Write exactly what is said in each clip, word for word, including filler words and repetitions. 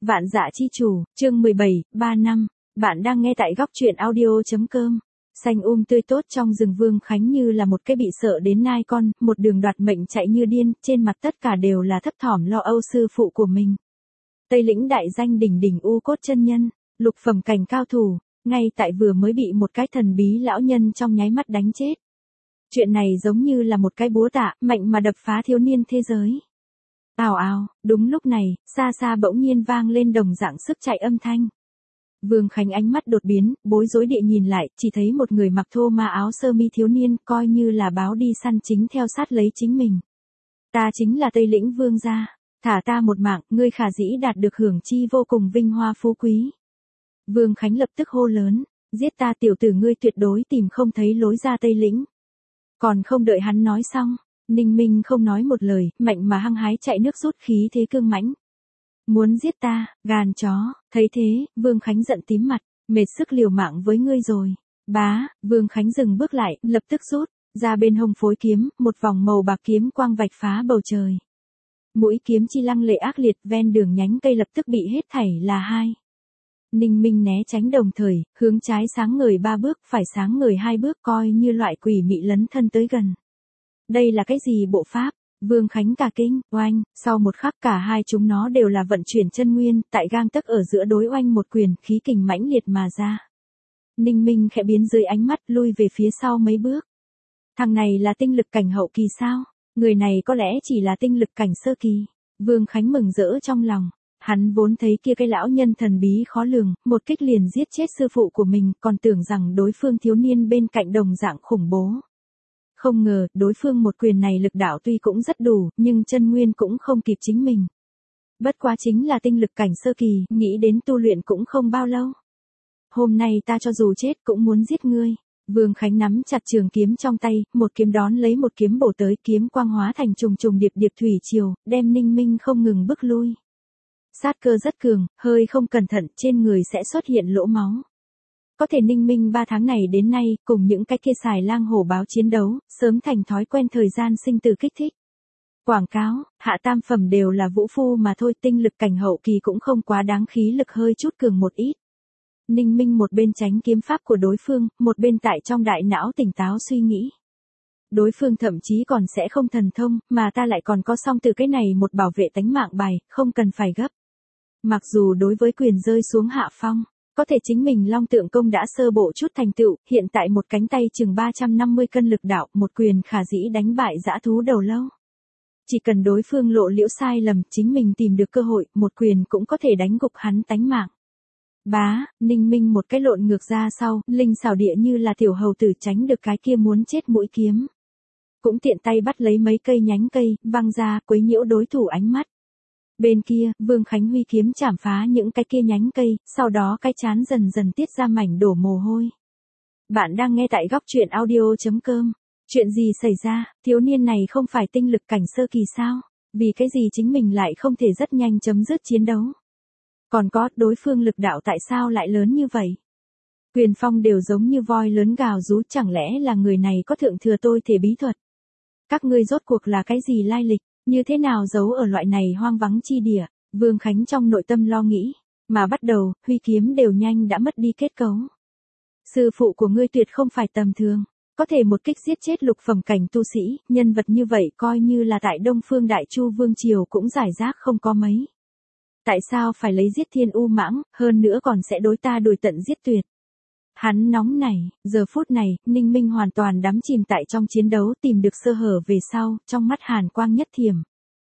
Vạn Dạ Chi Chủ, chương mười bảy, ba năm. Bạn đang nghe tại góc truyện audio.com. Xanh um tươi tốt trong rừng Vương Khánh như là một cái bị sợ đến nai con, một đường đoạt mệnh chạy như điên, trên mặt tất cả đều là thấp thỏm lo âu sư phụ của mình. Tây Lĩnh đại danh đỉnh đỉnh U Cốt chân nhân, lục phẩm cảnh cao thủ, ngay tại vừa mới bị một cái thần bí lão nhân trong nháy mắt đánh chết. Chuyện này giống như là một cái búa tạ, mạnh mà đập phá thiếu niên thế giới. Ào ào, đúng lúc này, xa xa bỗng nhiên vang lên đồng dạng sức chạy âm thanh. Vương Khánh ánh mắt đột biến, bối rối địa nhìn lại, chỉ thấy một người mặc thô ma áo sơ mi thiếu niên, coi như là báo đi săn chính theo sát lấy chính mình. Ta chính là Tây Lĩnh Vương gia, thả ta một mạng, ngươi khả dĩ đạt được hưởng chi vô cùng vinh hoa phú quý. Vương Khánh lập tức hô lớn, giết ta tiểu tử, ngươi tuyệt đối tìm không thấy lối ra Tây Lĩnh. Còn không đợi hắn nói xong, Ninh Minh không nói một lời, mạnh mà hăng hái chạy nước rút khí thế cương mãnh. Muốn giết ta, gàn chó, thấy thế, Vương Khánh giận tím mặt, mệt sức liều mạng với ngươi rồi. Bá, Vương Khánh dừng bước lại, lập tức rút ra bên hông phối kiếm, một vòng màu bạc kiếm quang vạch phá bầu trời. Mũi kiếm chi lăng lệ ác liệt, ven đường nhánh cây lập tức bị hết thảy là hai. Ninh Minh né tránh đồng thời, hướng trái sáng ngời ba bước, phải sáng ngời hai bước, coi như loại quỷ mị lấn thân tới gần. Đây là cái gì bộ pháp? Vương Khánh cả kinh, oanh, sau một khắc cả hai chúng nó đều là vận chuyển chân nguyên, tại gang tấc ở giữa đối oanh một quyền, khí kình mãnh liệt mà ra. Ninh Minh khẽ biến dưới ánh mắt, lui về phía sau mấy bước. Thằng này là tinh lực cảnh hậu kỳ sao? Người này có lẽ chỉ là tinh lực cảnh sơ kỳ. Vương Khánh mừng rỡ trong lòng. Hắn vốn thấy kia cái lão nhân thần bí khó lường, một kích liền giết chết sư phụ của mình, còn tưởng rằng đối phương thiếu niên bên cạnh đồng dạng khủng bố. Không ngờ, đối phương một quyền này lực đạo tuy cũng rất đủ, nhưng chân nguyên cũng không kịp chính mình. Bất quá chính là tinh lực cảnh sơ kỳ, nghĩ đến tu luyện cũng không bao lâu. Hôm nay ta cho dù chết cũng muốn giết ngươi. Vương Khánh nắm chặt trường kiếm trong tay, một kiếm đón lấy một kiếm bổ tới, kiếm quang hóa thành trùng trùng điệp điệp thủy triều, đem Ninh Minh không ngừng bước lui. Sát cơ rất cường, hơi không cẩn thận trên người sẽ xuất hiện lỗ máu. Có thể Ninh Minh ba tháng này đến nay, cùng những cái kia xài lang hổ báo chiến đấu, sớm thành thói quen thời gian sinh tử kích thích. Quảng cáo, hạ tam phẩm đều là vũ phu mà thôi, tinh lực cảnh hậu kỳ cũng không quá đáng, khí lực hơi chút cường một ít. Ninh Minh một bên tránh kiếm pháp của đối phương, một bên tại trong đại não tỉnh táo suy nghĩ. Đối phương thậm chí còn sẽ không thần thông, mà ta lại còn có xong từ cái này một bảo vệ tánh mạng bài, không cần phải gấp. Mặc dù đối với quyền rơi xuống hạ phong, có thể chính mình Long Tượng Công đã sơ bộ chút thành tựu, hiện tại một cánh tay chừng ba trăm năm mươi cân lực đạo, một quyền khả dĩ đánh bại dã thú đầu lâu. Chỉ cần đối phương lộ liễu sai lầm, chính mình tìm được cơ hội, một quyền cũng có thể đánh gục hắn tánh mạng. Bá, Ninh Minh một cái lộn ngược ra sau, linh xảo địa như là tiểu hầu tử tránh được cái kia muốn chết mũi kiếm. Cũng tiện tay bắt lấy mấy cây nhánh cây, văng ra, quấy nhiễu đối thủ ánh mắt. Bên kia, Vương Khánh huy kiếm chảm phá những cái kia nhánh cây, sau đó cái chán dần dần tiết ra mảnh đổ mồ hôi. Bạn đang nghe tại góc truyện audio.com. Chuyện gì xảy ra, thiếu niên này không phải tinh lực cảnh sơ kỳ sao? Vì cái gì chính mình lại không thể rất nhanh chấm dứt chiến đấu? Còn có, đối phương lực đạo tại sao lại lớn như vậy? Quyền phong đều giống như voi lớn gào rú, chẳng lẽ là người này có thượng thừa tôi thể bí thuật? Các ngươi rốt cuộc là cái gì lai lịch? Như thế nào giấu ở loại này hoang vắng chi địa? Vương Khánh trong nội tâm lo nghĩ, mà bắt đầu, huy kiếm đều nhanh đã mất đi kết cấu. Sư phụ của ngươi tuyệt không phải tầm thường, có thể một kích giết chết lục phẩm cảnh tu sĩ, nhân vật như vậy coi như là tại Đông Phương Đại Chu Vương Triều cũng giải rác không có mấy. Tại sao phải lấy giết thiên u mãng, hơn nữa còn sẽ đối ta đuổi tận giết tuyệt? Hắn nóng nảy, giờ phút này, Ninh Minh hoàn toàn đắm chìm tại trong chiến đấu, tìm được sơ hở về sau, trong mắt hàn quang nhất thiểm.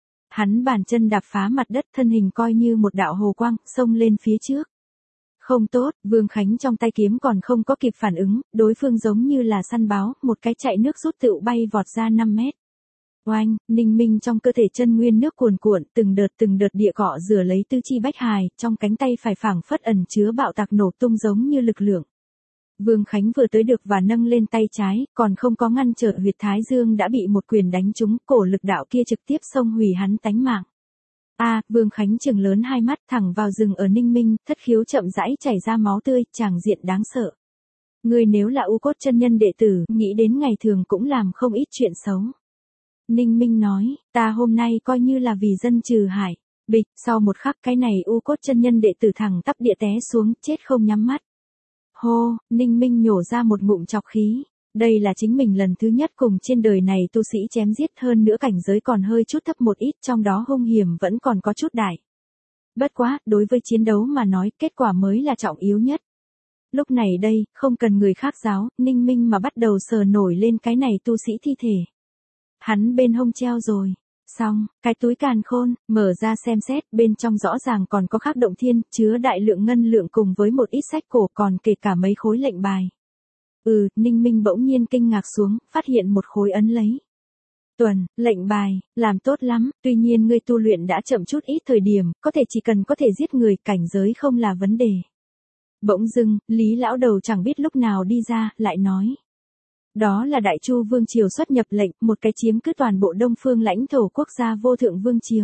Hắn bàn chân đạp phá mặt đất, thân hình coi như một đạo hồ quang, xông lên phía trước. Không tốt, Vương Khánh trong tay kiếm còn không có kịp phản ứng, đối phương giống như là săn báo, một cái chạy nước rút tựu bay vọt ra năm mét. Oanh, Ninh Minh trong cơ thể chân nguyên nước cuồn cuộn, từng đợt từng đợt địa cọ rửa lấy tứ chi bách hài, trong cánh tay phải phảng phất ẩn chứa bạo tạc nổ tung giống như lực lượng. Vương Khánh vừa tới được và nâng lên tay trái, còn không có ngăn trở huyệt thái dương đã bị một quyền đánh trúng, cổ lực đạo kia trực tiếp xông hủy hắn tánh mạng. A, à, Vương Khánh trừng lớn hai mắt thẳng vào rừng ở Ninh Minh, thất khiếu chậm rãi chảy ra máu tươi, tràng diện đáng sợ. Ngươi nếu là U Cốt chân nhân đệ tử, nghĩ đến ngày thường cũng làm không ít chuyện xấu. Ninh Minh nói, ta hôm nay coi như là vì dân trừ hại. Bịch, sau một khắc cái này u cốt chân nhân đệ tử thẳng tắp địa té xuống, chết không nhắm mắt. Hô, Ninh Minh nhổ ra một ngụm trọc khí. Đây là chính mình lần thứ nhất cùng trên đời này tu sĩ chém giết, hơn nữa cảnh giới còn hơi chút thấp một ít, trong đó hung hiểm vẫn còn có chút đại. Bất quá, đối với chiến đấu mà nói, kết quả mới là trọng yếu nhất. Lúc này đây, không cần người khác giáo, Ninh Minh mà bắt đầu sờ nổi lên cái này tu sĩ thi thể. Hắn bên hông treo rồi. Xong, cái túi càn khôn, mở ra xem xét, bên trong rõ ràng còn có khắc động thiên, chứa đại lượng ngân lượng cùng với một ít sách cổ, còn kể cả mấy khối lệnh bài. Ừ, Ninh Minh bỗng nhiên kinh ngạc xuống, phát hiện một khối ấn lấy. Tuần, lệnh bài, làm tốt lắm, tuy nhiên ngươi tu luyện đã chậm chút ít thời điểm, có thể chỉ cần có thể giết người, cảnh giới không là vấn đề. Bỗng dưng, Lý lão đầu chẳng biết lúc nào đi ra, lại nói. Đó là Đại Chu Vương Triều xuất nhập lệnh, một cái chiếm cứ toàn bộ Đông Phương lãnh thổ quốc gia vô thượng Vương Triều.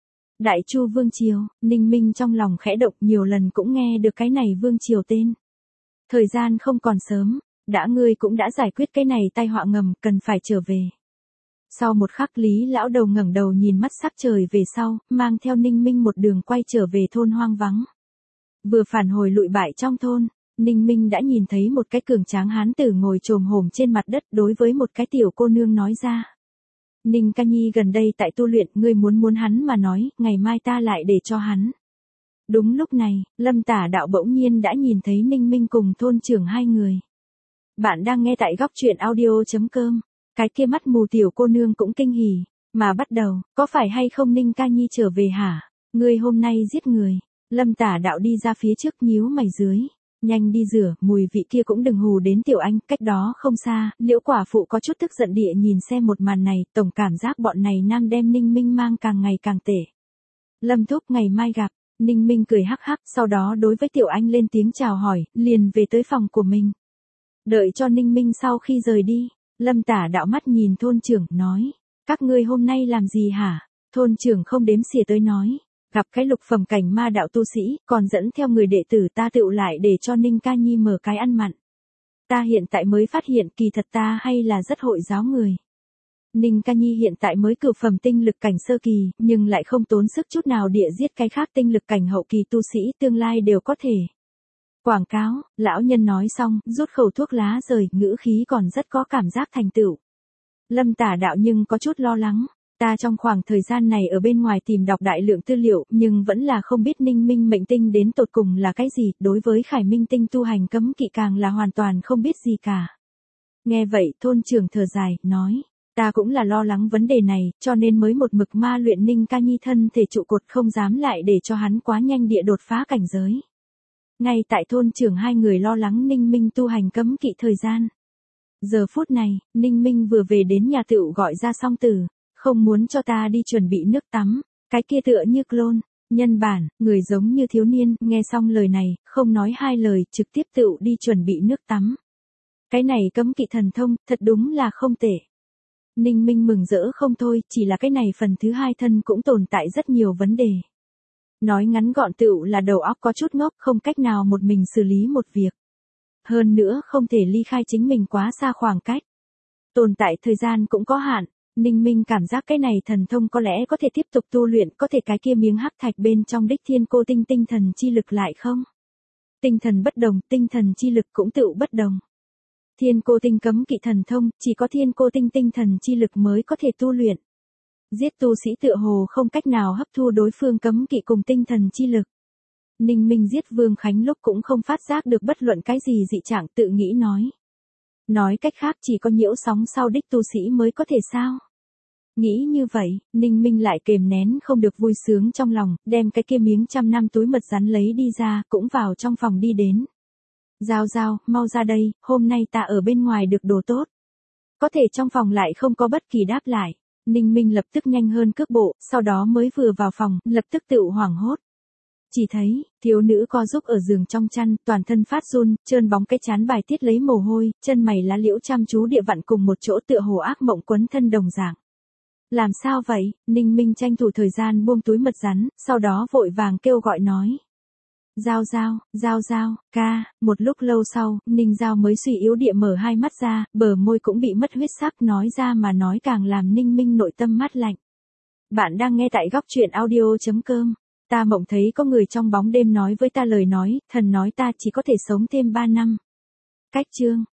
Đại Chu Vương Triều, Ninh Minh trong lòng khẽ động, nhiều lần cũng nghe được cái này Vương Triều tên. Thời gian không còn sớm, đã ngươi cũng đã giải quyết cái này tai họa ngầm, cần phải trở về. Sau một khắc Lý lão đầu ngẩng đầu nhìn mắt sắc trời về sau, mang theo Ninh Minh một đường quay trở về thôn hoang vắng. Vừa phản hồi lụi bại trong thôn, Ninh Minh đã nhìn thấy một cái cường tráng hán tử ngồi chồm hổm trên mặt đất, đối với một cái tiểu cô nương nói ra. Ninh ca nhi gần đây tại tu luyện, ngươi muốn muốn hắn mà nói, ngày mai ta lại để cho hắn. Đúng lúc này, Lâm Tả Đạo bỗng nhiên đã nhìn thấy Ninh Minh cùng thôn trưởng hai người. Bạn đang nghe tại góc truyện audio chấm com. Cái kia mắt mù tiểu cô nương cũng kinh hỉ, mà bắt đầu, có phải hay không Ninh ca nhi trở về hả? Ngươi hôm nay giết người. Lâm Tả Đạo đi ra phía trước nhíu mày dưới. Nhanh đi rửa, mùi vị kia cũng đừng hù đến tiểu anh, cách đó không xa, Liễu quả phụ có chút tức giận địa nhìn xem một màn này, tổng cảm giác bọn này nam đem Ninh Minh mang càng ngày càng tệ. Lâm thúc ngày mai gặp, Ninh Minh cười hắc hắc, sau đó đối với tiểu anh lên tiếng chào hỏi, liền về tới phòng của mình. Đợi cho Ninh Minh sau khi rời đi, Lâm Tả Đạo mắt nhìn thôn trưởng, nói, các ngươi hôm nay làm gì hả? Thôn trưởng không đếm xỉa tới nói. Gặp cái lục phẩm cảnh ma đạo tu sĩ, còn dẫn theo người đệ tử ta tựu lại để cho Ninh ca nhi mở cái ăn mặn. Ta hiện tại mới phát hiện kỳ thật ta hay là rất hội giáo người. Ninh ca nhi hiện tại mới cửu phẩm tinh lực cảnh sơ kỳ, nhưng lại không tốn sức chút nào địa giết cái khác tinh lực cảnh hậu kỳ tu sĩ, tương lai đều có thể. Quảng cáo, lão nhân nói xong, rút khẩu thuốc lá rời, ngữ khí còn rất có cảm giác thành tựu. Lâm Tả Đạo nhưng có chút lo lắng. Ta trong khoảng thời gian này ở bên ngoài tìm đọc đại lượng tư liệu, nhưng vẫn là không biết Ninh Minh mệnh tinh đến tột cùng là cái gì, đối với Khải Minh tinh tu hành cấm kỵ càng là hoàn toàn không biết gì cả. Nghe vậy, thôn trưởng thở dài, nói, ta cũng là lo lắng vấn đề này, cho nên mới một mực ma luyện Ninh ca nhi thân thể trụ cột, không dám lại để cho hắn quá nhanh địa đột phá cảnh giới. Ngay tại thôn trưởng hai người lo lắng Ninh Minh tu hành cấm kỵ thời gian. Giờ phút này, Ninh Minh vừa về đến nhà tựu gọi ra song tử. Không muốn cho ta đi chuẩn bị nước tắm, cái kia tựa như clone, nhân bản, người giống như thiếu niên, nghe xong lời này, không nói hai lời, trực tiếp tựu đi chuẩn bị nước tắm. Cái này cấm kỵ thần thông, thật đúng là không tệ. Ninh Minh mừng rỡ không thôi, chỉ là cái này phần thứ hai thân cũng tồn tại rất nhiều vấn đề. Nói ngắn gọn tựu là đầu óc có chút ngốc, không cách nào một mình xử lý một việc. Hơn nữa không thể ly khai chính mình quá xa khoảng cách. Tồn tại thời gian cũng có hạn. Ninh Minh cảm giác cái này thần thông có lẽ có thể tiếp tục tu luyện, có thể cái kia miếng hắc thạch bên trong đích thiên cô tinh tinh thần chi lực lại không? Tinh thần bất đồng, tinh thần chi lực cũng tự bất đồng. Thiên cô tinh cấm kỵ thần thông, chỉ có thiên cô tinh tinh thần chi lực mới có thể tu luyện. Giết tu sĩ tựa hồ không cách nào hấp thu đối phương cấm kỵ cùng tinh thần chi lực. Ninh Minh giết Vương Khánh lúc cũng không phát giác được bất luận cái gì dị trạng, tự nghĩ nói. Nói cách khác chỉ có nhiễu sóng sau đích tu sĩ mới có thể sao? Nghĩ như vậy, Ninh Minh lại kềm nén không được vui sướng trong lòng, đem cái kia miếng trăm năm túi mật rắn lấy đi ra, cũng vào trong phòng đi đến. Giao giao, mau ra đây, hôm nay ta ở bên ngoài được đồ tốt. Có thể trong phòng lại không có bất kỳ đáp lại. Ninh Minh lập tức nhanh hơn cước bộ, sau đó mới vừa vào phòng, lập tức tự hoảng hốt. Chỉ thấy, thiếu nữ co giúp ở giường trong chăn, toàn thân phát run, trơn bóng cái chán bài tiết lấy mồ hôi, chân mày lá liễu chăm chú địa vặn cùng một chỗ tựa hồ ác mộng quấn thân đồng dạng. Làm sao vậy? Ninh Minh tranh thủ thời gian buông túi mật rắn, sau đó vội vàng kêu gọi nói. Giao giao, giao giao, ca, một lúc lâu sau, Ninh Giao mới suy yếu địa mở hai mắt ra, bờ môi cũng bị mất huyết sắc, nói ra mà nói càng làm Ninh Minh nội tâm mát lạnh. Bạn đang nghe tại góc truyện audio.com. Ta mộng thấy có người trong bóng đêm nói với ta lời nói, thần nói ta chỉ có thể sống thêm ba năm. Cách chương.